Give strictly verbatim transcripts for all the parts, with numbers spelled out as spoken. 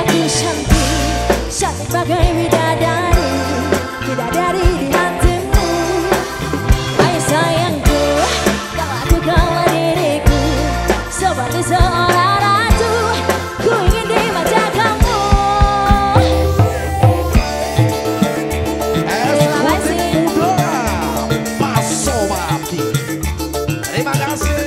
aku cantik, cantik bagai bidadari, bidadari di hatimu. Hai sayangku, kau aku kau diriku, seperti seorang ratu, ku ingin dimanja kamu. Terima kasih. Mas Sobati, terima kasih.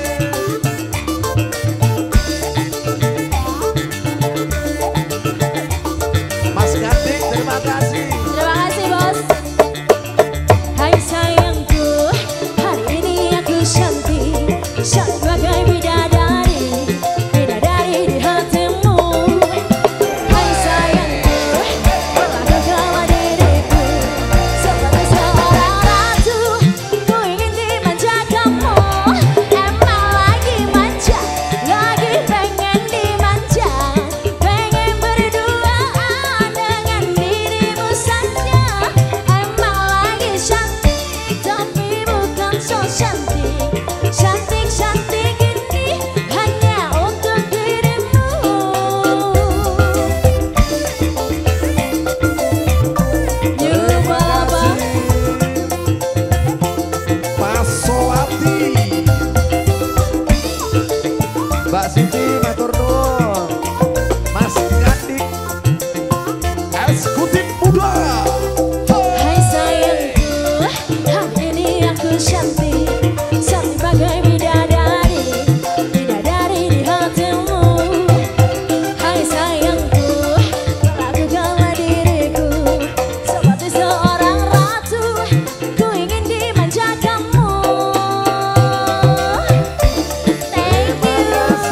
Mas Gading, terima kasih. Terima kasih bos. Hai sayangku, hari ini aku cantik, cantik bagai bidadari, bidadari di hatimu. Hai sayangku, aku kau diriku, seperti seorang ratu, ku ingin dimanja kamu. Emang lagi manja, lagi pengen dimanja, pengen berduaan dengan dirimu saja. Emang lagi cantik, tapi bukan so cantik. Cantik-cantik ini hanya untuk dirimu. You Baba. Mas Sobati, Mbak Siti matur nuwun. Mas Gading, eksekutif muda. Hai sayangku, hari ini aku cantik, cantik bagai bidadari, bidadari di hatimu. Hai sayangku, lakukanlah diriku, seperti seorang ratu, ku ingin dimanja kamu. Thank you.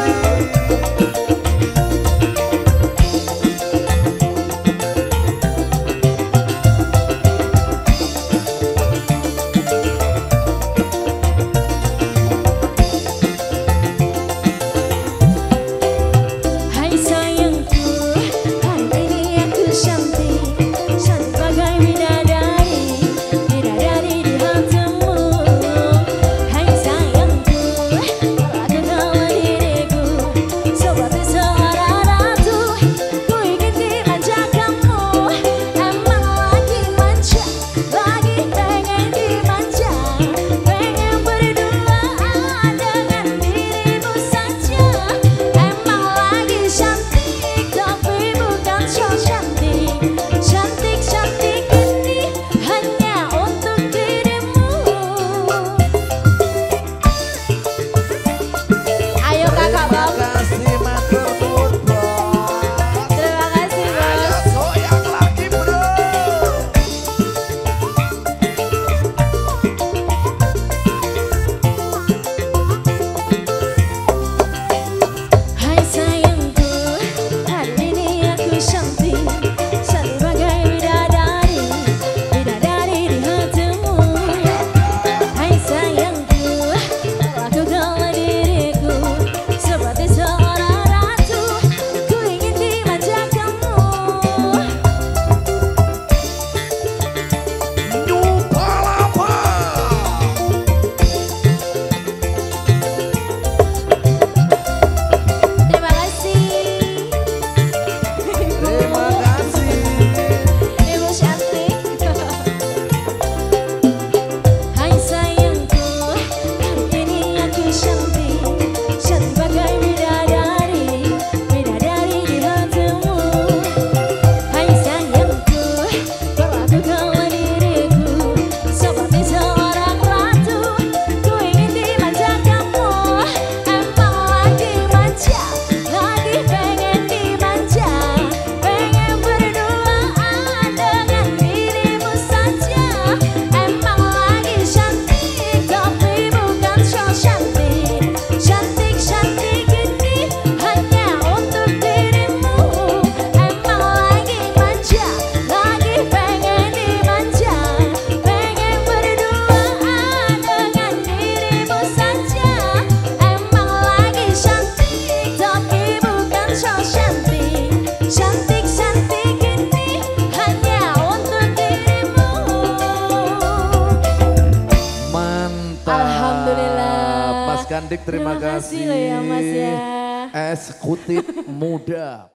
Hai sayangku, hari ini aku cantik, cantik bagai bidadari, bidadari di hatimu. Hai sayangku, lakukanlah diriku, seperti seorang ratu, ku ingin dimanja kamu. Emang lagi manja, lagi pengen dimanja, pengen berduaan dengan dirimu saja. Emang lagi cantik, tapi bukan so cantik. Cantik-cantik ini hanya untuk dirimu. Ayo kakak bang. Terima kasih matur nuwun, Bos. Terima kasih Ayo bos. goyang lagi, bro. Hai sayangku, hari ini aku cantik, cantik bagai bidadari, bidadari di hatimu. Hai sayangku, lakukanlah diriku, seperti seorang ratu, ku ingin dimanja kamu. New Palapa. Terima kasih. Terima kasih. Ibu cantik. Hai sayangku, hari ini aku cantik, cantik bagai bidadari, bidadari di hatimu. Hai sayangku, perlakukanlah diriku, seperti seorang ratu, ku ingin dimanja kamu. Emang lagi manja, lagi pengen dimanja, pengen berduaan dengan dirimu saja. Emang lagi cantik, tapi bukan so cantik. Cantik-cantik ini hanya untuk dirimu. Emang lagi manja, lagi pengen dimanja, pengen berduaan dengan dirimu saja. Emang lagi cantik, tapi bukan so cantik. Cantik-cantik ini hanya untuk dirimu. Mantap. Alhamdulillah. Mas Gandik, terima, Terima kasih loh ya, Mas ya. Eksekutif muda.